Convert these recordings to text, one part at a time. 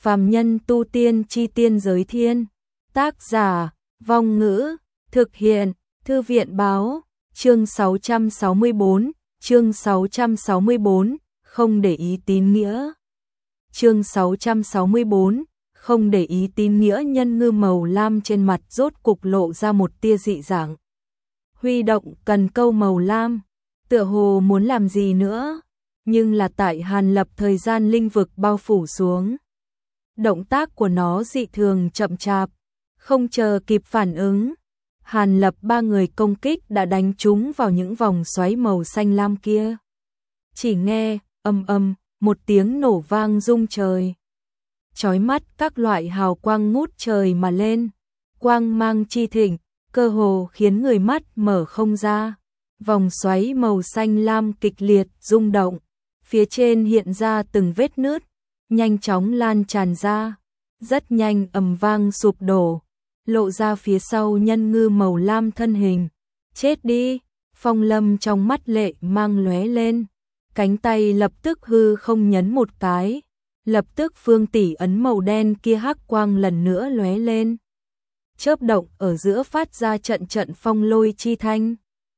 Phàm nhân tu tiên chi tiên giới thiên. Tác giả, Vong Ngữ, thực hiện, Thư viện báo, chương 664, chương 664, không để ý tín nghĩa. Chương 664, không để ý tín nghĩa. Nhân ngư màu lam trên mặt rốt cục lộ ra một tia dị dạng. Huy động cần câu màu lam, tựa hồ muốn làm gì nữa, nhưng là tại Hàn Lập thời gian linh vực bao phủ xuống. Động tác của nó dị thường chậm chạp, không chờ kịp phản ứng. Hàn Lập ba người công kích đã đánh trúng vào những vòng xoáy màu xanh lam kia. Chỉ nghe, ầm ầm, một tiếng nổ vang rung trời. Chói mắt các loại hào quang ngút trời mà lên. Quang mang chi thịnh, cơ hồ khiến người mắt mở không ra. Vòng xoáy màu xanh lam kịch liệt rung động. Phía trên hiện ra từng vết nứt, nhanh chóng lan tràn ra. Rất nhanh ầm vang sụp đổ. Lộ ra phía sau nhân ngư màu lam thân hình. Chết đi, Phong Lâm trong mắt lệ mang lóe lên. Cánh tay lập tức hư không nhấn một cái. Lập tức phương tỷ ấn màu đen kia hắc quang lần nữa lóe lên. Chớp động ở giữa phát ra trận trận phong lôi chi thanh.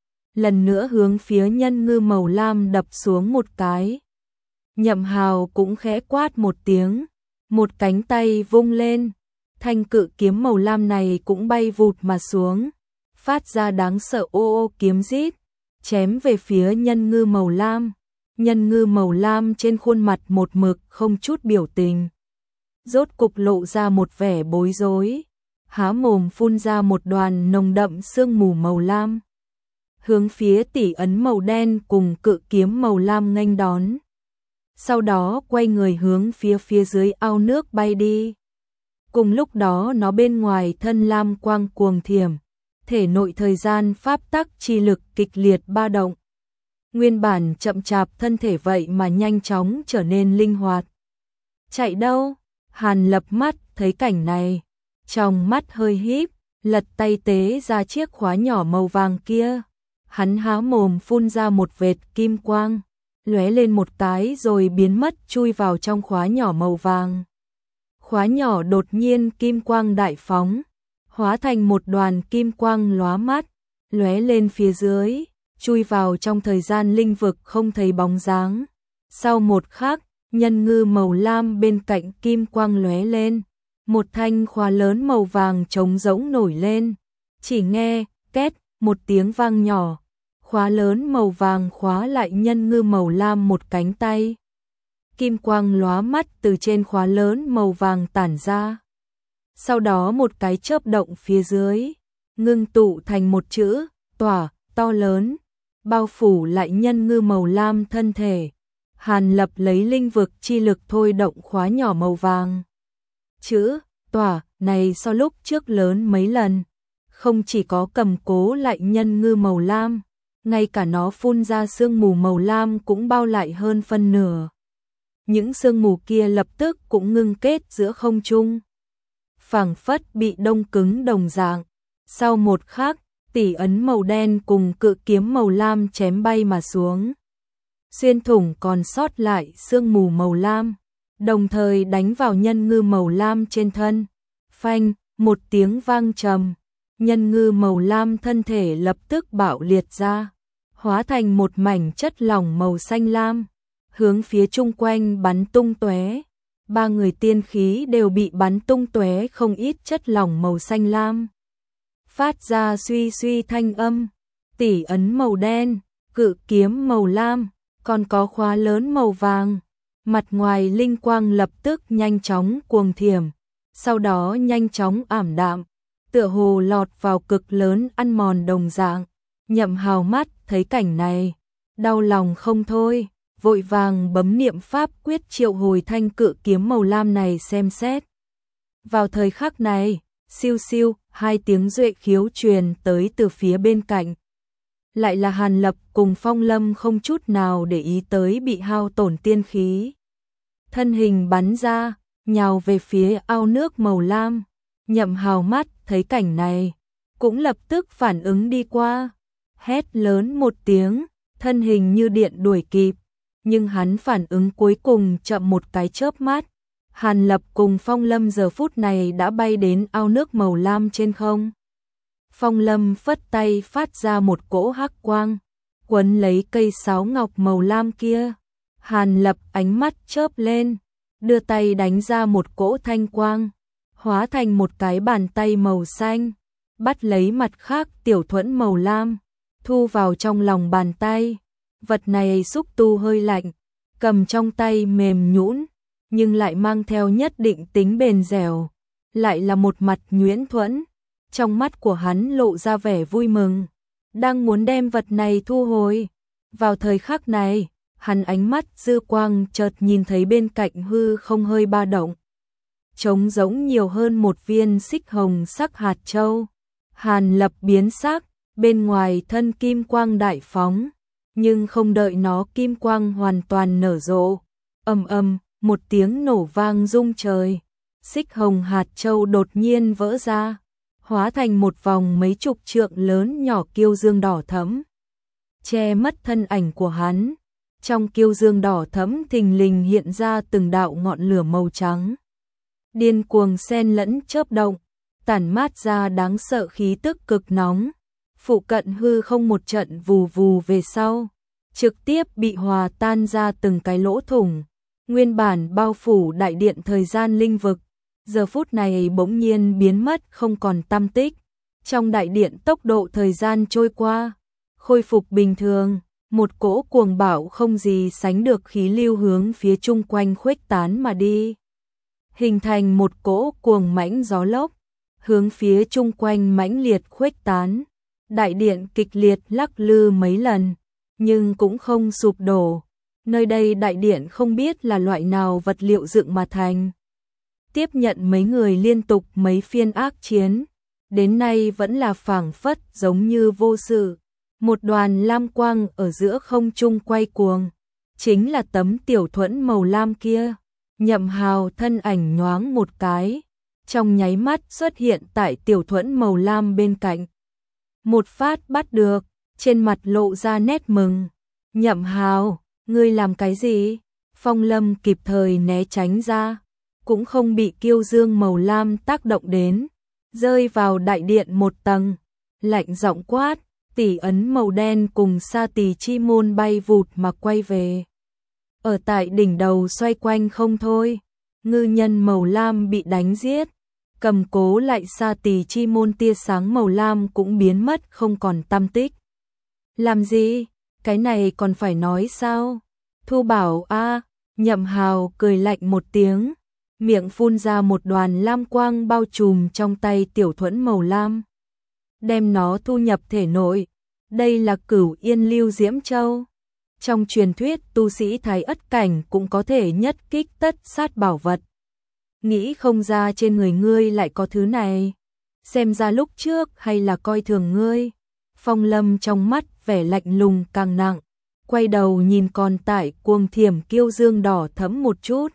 Lần nữa hướng phía nhân ngư màu lam đập xuống một cái. Nhậm Hào cũng khẽ quát một tiếng. Một cánh tay vung lên. Thanh cự kiếm màu lam này cũng bay vụt mà xuống. Phát ra đáng sợ ô ô kiếm rít. Chém về phía nhân ngư màu lam. Nhân ngư màu lam trên khuôn mặt một mực không chút biểu tình. Rốt cục lộ ra một vẻ bối rối. Há mồm phun ra một đoàn nồng đậm sương mù màu lam. Hướng phía tỷ ấn màu đen cùng cự kiếm màu lam nghênh đón. Sau đó quay người hướng phía dưới ao nước bay đi. Cùng lúc đó nó bên ngoài thân lam quang cuồng thiểm. Thể nội thời gian pháp tắc chi lực kịch liệt ba động. Nguyên bản chậm chạp thân thể vậy mà nhanh chóng trở nên linh hoạt. Chạy đâu? Hàn Lập mắt thấy cảnh này. Trong mắt hơi híp, lật tay tế ra chiếc khóa nhỏ màu vàng kia. Hắn há mồm phun ra một vệt kim quang. Lóe lên một cái rồi biến mất chui vào trong khóa nhỏ màu vàng. Khóa nhỏ đột nhiên kim quang đại phóng. Hóa thành một đoàn kim quang lóa mắt. Lóe lên phía dưới. Chui vào trong thời gian linh vực không thấy bóng dáng. Sau một khắc, nhân ngư màu lam bên cạnh kim quang lóe lên. Một thanh khóa lớn màu vàng trống rỗng nổi lên. Chỉ nghe, két, một tiếng vang nhỏ. Khóa lớn màu vàng khóa lại nhân ngư màu lam một cánh tay. Kim quang lóa mắt từ trên khóa lớn màu vàng tản ra. Sau đó một cái chớp động phía dưới. Ngưng tụ thành một chữ, tỏa, to lớn. Bao phủ lại nhân ngư màu lam thân thể. Hàn Lập lấy linh vực chi lực thôi động khóa nhỏ màu vàng. Chữ, tỏa, này so lúc trước lớn mấy lần. Không chỉ có cầm cố lại nhân ngư màu lam, ngay cả nó phun ra sương mù màu lam cũng bao lại hơn phân nửa. Những sương mù kia lập tức cũng ngưng kết giữa không trung. Phảng phất bị đông cứng đồng dạng. Sau một khắc, tỷ ấn màu đen cùng cự kiếm màu lam chém bay mà xuống. Xuyên thủng còn sót lại sương mù màu lam, đồng thời đánh vào nhân ngư màu lam trên thân. Phanh, một tiếng vang trầm, nhân ngư màu lam thân thể lập tức bạo liệt ra, hóa thành một mảnh chất lỏng màu xanh lam, hướng phía chung quanh bắn tung tóe. Ba người tiên khí đều bị bắn tung tóe không ít chất lỏng màu xanh lam. Phát ra suy suy thanh âm, tỷ ấn màu đen, cự kiếm màu lam, còn có khóa lớn màu vàng. Mặt ngoài linh quang lập tức nhanh chóng cuồng thiểm, sau đó nhanh chóng ảm đạm, tựa hồ lọt vào cực lớn ăn mòn đồng dạng. Nhậm Hào mắt thấy cảnh này, đau lòng không thôi, vội vàng bấm niệm pháp quyết triệu hồi thanh cự kiếm màu lam này xem xét. Vào thời khắc này, siêu siêu, hai tiếng duệ khiếu truyền tới từ phía bên cạnh. Lại là Hàn Lập cùng Phong Lâm không chút nào để ý tới bị hao tổn tiên khí. Thân hình bắn ra, nhào về phía ao nước màu lam. Nhậm Hào mắt thấy cảnh này, cũng lập tức phản ứng đi qua. Hét lớn một tiếng, thân hình như điện đuổi kịp. Nhưng hắn phản ứng cuối cùng chậm một cái chớp mắt. Hàn Lập cùng Phong Lâm giờ phút này đã bay đến ao nước màu lam trên không. Phong Lâm phất tay phát ra một cỗ hắc quang, quấn lấy cây sáo ngọc màu lam kia. Hàn Lập ánh mắt chớp lên, đưa tay đánh ra một cỗ thanh quang, hóa thành một cái bàn tay màu xanh, bắt lấy mặt khác tiểu thuẫn màu lam, thu vào trong lòng bàn tay. Vật này xúc tu hơi lạnh, cầm trong tay mềm nhũn, nhưng lại mang theo nhất định tính bền dẻo, lại là một mặt nhuyễn thuẫn. Trong mắt của hắn lộ ra vẻ vui mừng, đang muốn đem vật này thu hồi. Vào thời khắc này, hắn ánh mắt dư quang chợt nhìn thấy bên cạnh hư không hơi ba động, trống rỗng nhiều hơn một viên xích hồng sắc hạt châu. Hàn Lập biến sắc, bên ngoài thân kim quang đại phóng, nhưng không đợi nó kim quang hoàn toàn nở rộ, ầm ầm, một tiếng nổ vang rung trời, xích hồng hạt châu đột nhiên vỡ ra, hóa thành một vòng mấy chục trượng lớn nhỏ kiêu dương đỏ thẫm, che mất thân ảnh của hắn. Trong kiêu dương đỏ thẫm thình lình hiện ra từng đạo ngọn lửa màu trắng, điên cuồng xen lẫn chớp động, tản mát ra đáng sợ khí tức cực nóng. Phụ cận hư không một trận vù vù về sau, trực tiếp bị hòa tan ra từng cái lỗ thủng. Nguyên bản bao phủ đại điện thời gian linh vực, giờ phút này bỗng nhiên biến mất không còn tăm tích. Trong đại điện tốc độ thời gian trôi qua, khôi phục bình thường, một cỗ cuồng bạo không gì sánh được khí lưu hướng phía chung quanh khuếch tán mà đi, hình thành một cỗ cuồng mãnh gió lốc, hướng phía chung quanh mãnh liệt khuếch tán. Đại điện kịch liệt lắc lư mấy lần, nhưng cũng không sụp đổ. Nơi đây đại điện không biết là loại nào vật liệu dựng mà thành. Tiếp nhận mấy người liên tục mấy phiên ác chiến, đến nay vẫn là phảng phất giống như vô sự. Một đoàn lam quang ở giữa không trung quay cuồng, chính là tấm tiểu thuẫn màu lam kia. Nhậm Hào thân ảnh nhoáng một cái, trong nháy mắt xuất hiện tại tiểu thuẫn màu lam bên cạnh. Một phát bắt được, trên mặt lộ ra nét mừng. Nhậm Hào, ngươi làm cái gì? Phong Lâm kịp thời né tránh ra, cũng không bị kiêu dương màu lam tác động đến, rơi vào đại điện một tầng, lạnh giọng quát, tỷ ấn màu đen cùng sa tỳ chi môn bay vụt mà quay về. Ở tại đỉnh đầu xoay quanh không thôi, ngư nhân màu lam bị đánh giết, cầm cố lại sa tỳ chi môn tia sáng màu lam cũng biến mất không còn tăm tích. Làm gì? Cái này còn phải nói sao? Thu bảo a, Nhậm Hào cười lạnh một tiếng, miệng phun ra một đoàn lam quang bao trùm trong tay tiểu thuẫn màu lam, đem nó thu nhập thể nội. Đây là Cửu Yên Lưu Diễm Châu. Trong truyền thuyết tu sĩ Thái Ất cảnh cũng có thể nhất kích tất sát bảo vật. Nghĩ không ra trên người ngươi lại có thứ này. Xem ra lúc trước hay là coi thường ngươi. Phong Lâm trong mắt vẻ lạnh lùng càng nặng, quay đầu nhìn còn tại cuồng thiểm kiêu dương đỏ thẫm một chút.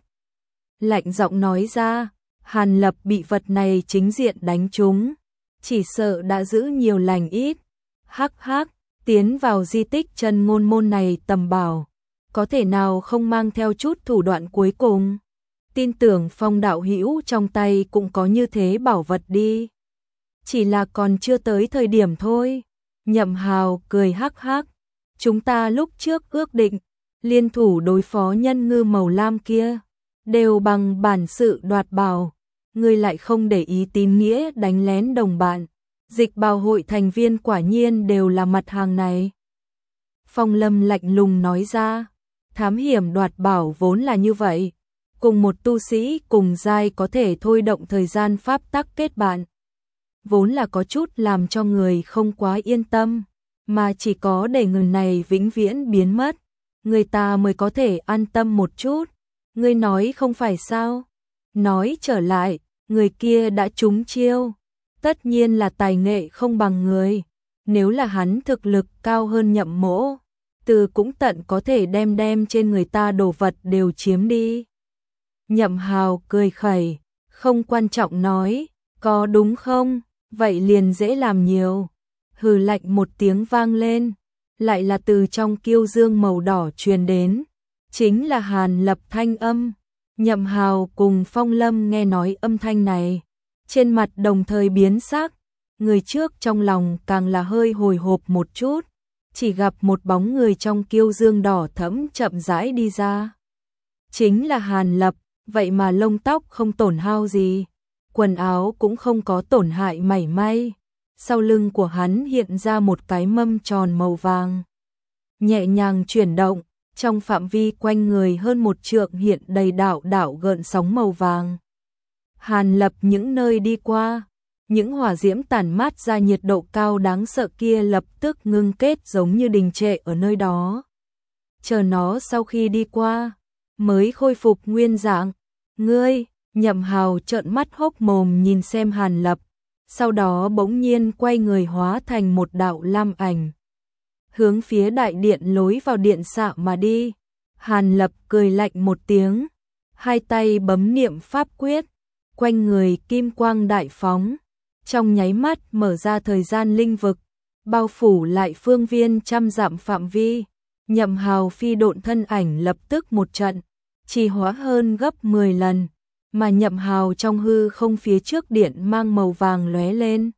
Lạnh giọng nói ra, Hàn Lập bị vật này chính diện đánh trúng, chỉ sợ đã giữ nhiều lành ít. Hắc hắc, tiến vào di tích chân ngôn môn này tầm bảo, có thể nào không mang theo chút thủ đoạn cuối cùng. Tin tưởng Phong đạo hữu trong tay cũng có như thế bảo vật đi. Chỉ là còn chưa tới thời điểm thôi. Nhậm Hào cười hắc hắc, chúng ta lúc trước ước định, liên thủ đối phó nhân ngư màu lam kia, đều bằng bản sự đoạt bảo, ngươi lại không để ý tín nghĩa đánh lén đồng bạn. Dịch bào hội thành viên quả nhiên đều là mặt hàng này. Phong Lâm lạnh lùng nói ra, thám hiểm đoạt bảo vốn là như vậy, cùng một tu sĩ cùng giai có thể thôi động thời gian pháp tắc kết bạn, vốn là có chút làm cho người không quá yên tâm, mà chỉ có để người này vĩnh viễn biến mất, người ta mới có thể an tâm một chút. Ngươi nói không phải sao? Nói trở lại, người kia đã trúng chiêu, tất nhiên là tài nghệ không bằng người. Nếu là hắn thực lực cao hơn Nhậm Mỗ, từ cũng tận có thể đem trên người ta đồ vật đều chiếm đi. Nhậm Hào cười khẩy, không quan trọng nói, có đúng không? Vậy liền dễ làm nhiều. Hừ lạnh một tiếng vang lên, lại là từ trong kiêu dương màu đỏ truyền đến, chính là Hàn Lập thanh âm. Nhậm Hào cùng Phong Lâm nghe nói âm thanh này, trên mặt đồng thời biến sắc, người trước trong lòng càng là hơi hồi hộp một chút, chỉ gặp một bóng người trong kiêu dương đỏ thẫm chậm rãi đi ra. Chính là Hàn Lập, vậy mà lông tóc không tổn hao gì, quần áo cũng không có tổn hại mảy may. Sau lưng của hắn hiện ra một cái mâm tròn màu vàng, nhẹ nhàng chuyển động, trong phạm vi quanh người hơn một trượng hiện đầy đạo đạo gợn sóng màu vàng. Hàn Lập những nơi đi qua, những hỏa diễm tản mát ra nhiệt độ cao đáng sợ kia lập tức ngưng kết giống như đình trệ ở nơi đó. Chờ nó sau khi đi qua, mới khôi phục nguyên dạng. Ngươi, Nhậm Hào trợn mắt hốc mồm nhìn xem Hàn Lập, sau đó bỗng nhiên quay người hóa thành một đạo lam ảnh, hướng phía đại điện lối vào điện xạ mà đi. Hàn Lập cười lạnh một tiếng, hai tay bấm niệm pháp quyết, quanh người kim quang đại phóng, trong nháy mắt mở ra thời gian linh vực, bao phủ lại phương viên trăm dặm phạm vi. Nhậm Hào phi độn thân ảnh lập tức một trận, trì hóa hơn gấp 10 lần, mà Nhậm Hào trong hư không phía trước điện mang màu vàng lóe lên.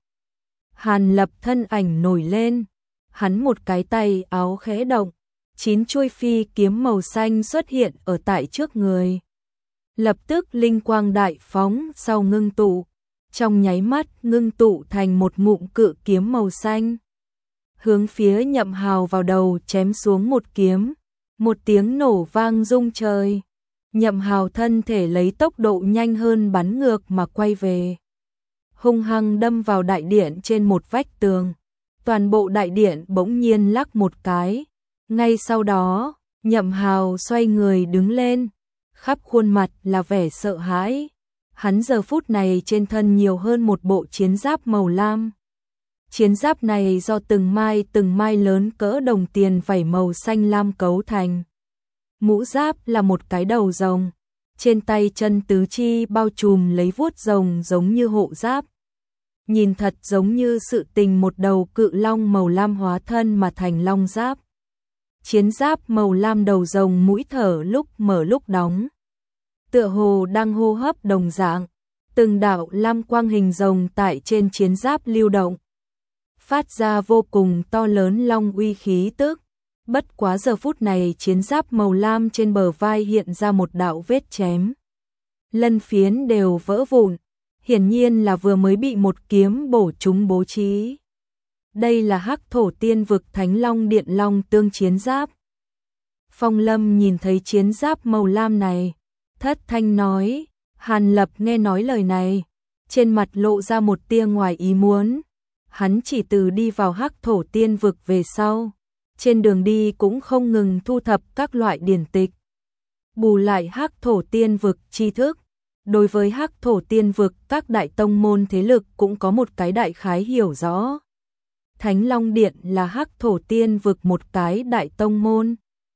Hàn Lập thân ảnh nổi lên, hắn một cái tay áo khẽ động, 9 chuôi phi kiếm màu xanh xuất hiện ở tại trước người. Lập tức linh quang đại phóng sau ngưng tụ, trong nháy mắt ngưng tụ thành một ngụm cự kiếm màu xanh. Hướng phía Nhậm Hào vào đầu chém xuống một kiếm, một tiếng nổ vang rung trời. Nhậm Hào thân thể lấy tốc độ nhanh hơn bắn ngược mà quay về, hung hăng đâm vào đại điện trên một vách tường. Toàn bộ đại điện bỗng nhiên lắc một cái. Ngay sau đó, Nhậm Hào xoay người đứng lên, khắp khuôn mặt là vẻ sợ hãi. Hắn giờ phút này trên thân nhiều hơn một bộ chiến giáp màu lam. Chiến giáp này do từng mai lớn cỡ đồng tiền vảy màu xanh lam cấu thành. Mũ giáp là một cái đầu rồng, trên tay chân tứ chi bao trùm lấy vuốt rồng giống như hộ giáp. Nhìn thật giống như sự tình một đầu cự long màu lam hóa thân mà thành long giáp. Chiến giáp màu lam đầu rồng mũi thở lúc mở lúc đóng, tựa hồ đang hô hấp đồng dạng. Từng đạo lam quang hình rồng tại trên chiến giáp lưu động, phát ra vô cùng to lớn long uy khí tức. Bất quá giờ phút này chiến giáp màu lam trên bờ vai hiện ra một đạo vết chém, lân phiến đều vỡ vụn, hiển nhiên là vừa mới bị một kiếm bổ trúng bố trí. Đây là Hắc Thổ Tiên Vực Thánh Long Điện Long Tương chiến giáp. Phong Lâm nhìn thấy chiến giáp màu lam này, thất thanh nói. Hàn Lập nghe nói lời này, trên mặt lộ ra một tia ngoài ý muốn. Hắn chỉ từ đi vào Hắc Thổ Tiên Vực về sau, trên đường đi cũng không ngừng thu thập các loại điển tịch, bù lại Hắc Thổ Tiên Vực tri thức. Đối với Hắc Thổ Tiên Vực, các đại tông môn thế lực cũng có một cái đại khái hiểu rõ. Thánh Long Điện là Hắc Thổ Tiên Vực một cái đại tông môn.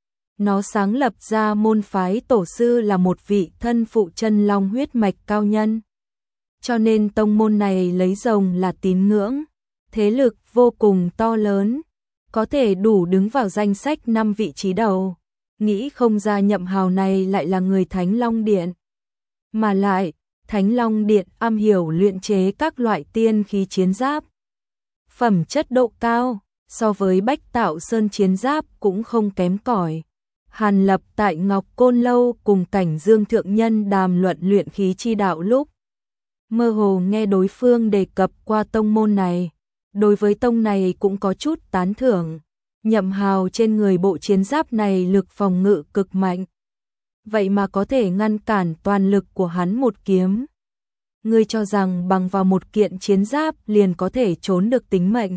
Nó sáng lập ra môn phái tổ sư là một vị thân phụ chân long huyết mạch cao nhân. Cho nên tông môn này lấy rồng là tín ngưỡng, thế lực vô cùng to lớn, có thể đủ đứng vào danh sách 5 vị trí đầu. Nghĩ không ra Nhậm Hào này lại là người Thánh Long Điện. Mà lại, Thánh Long Điện am hiểu luyện chế các loại tiên khí chiến giáp. Phẩm chất độ cao, so với Bách Tạo Sơn chiến giáp cũng không kém cỏi. Hàn Lập tại Ngọc Côn Lâu cùng Cảnh Dương Thượng Nhân đàm luận luyện khí chi đạo lúc, mơ hồ nghe đối phương đề cập qua tông môn này. Đối với tông này cũng có chút tán thưởng. Nhậm Hào trên người bộ chiến giáp này lực phòng ngự cực mạnh, vậy mà có thể ngăn cản toàn lực của hắn một kiếm. Ngươi cho rằng bằng vào một kiện chiến giáp liền có thể trốn được tính mệnh?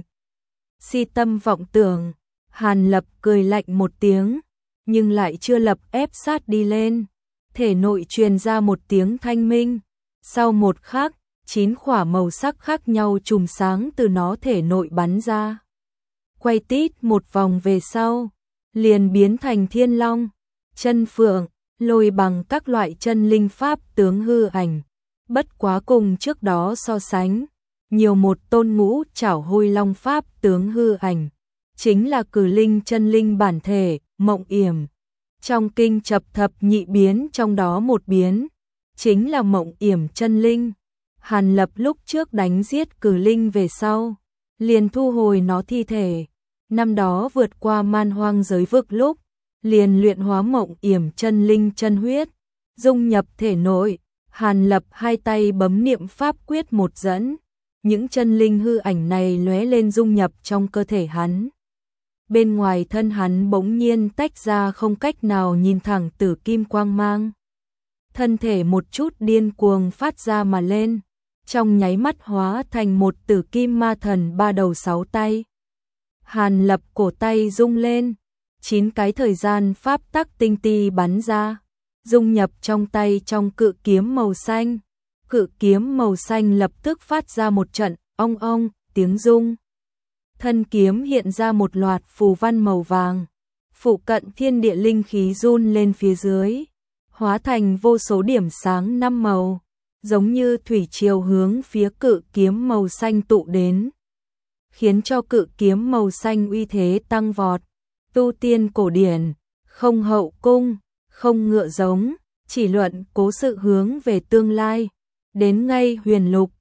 Si tâm vọng tưởng. Hàn Lập cười lạnh một tiếng, nhưng lại chưa lập ép sát đi lên. Thể nội truyền ra một tiếng thanh minh. Sau một khắc, 9 khỏa màu sắc khác nhau chùm sáng từ nó thể nội bắn ra. Quay tít một vòng về sau, liền biến thành thiên long, chân phượng, lôi bằng các loại chân linh pháp tướng hư ảnh. Bất quá cùng trước đó so sánh, nhiều một tôn ngũ trảo hôi long pháp tướng hư ảnh, chính là Cử Linh chân linh bản thể, Mộng Yểm. Trong kinh chập thập nhị biến, trong đó một biến chính là Mộng Yểm Chân Linh. Hàn Lập lúc trước đánh giết Cử Linh về sau, liền thu hồi nó thi thể. Năm đó vượt qua man hoang giới vực lúc, liền luyện hóa Mộng Yểm Chân Linh chân huyết, dung nhập thể nội. Hàn Lập hai tay bấm niệm pháp quyết một dẫn, những chân linh hư ảnh này lóe lên dung nhập trong cơ thể hắn. Bên ngoài thân hắn bỗng nhiên tách ra không cách nào nhìn thẳng tử kim quang mang. Thân thể một chút điên cuồng phát ra mà lên, trong nháy mắt hóa thành một tử kim ma thần ba đầu sáu tay. Hàn Lập cổ tay rung lên, 9 cái thời gian pháp tắc tinh ti bắn ra, dung nhập trong tay trong cự kiếm màu xanh. Cự kiếm màu xanh lập tức phát ra một trận ong ong tiếng rung. Thân kiếm hiện ra một loạt phù văn màu vàng. Phụ cận thiên địa linh khí run lên phía dưới, hóa thành vô số điểm sáng 5 màu, giống như thủy triều hướng phía cự kiếm màu xanh tụ đến, khiến cho cự kiếm màu xanh uy thế tăng vọt. Tu tiên cổ điển, không hậu cung, không ngựa giống, chỉ luận cố sự hướng về tương lai. Đến ngay huyền lục,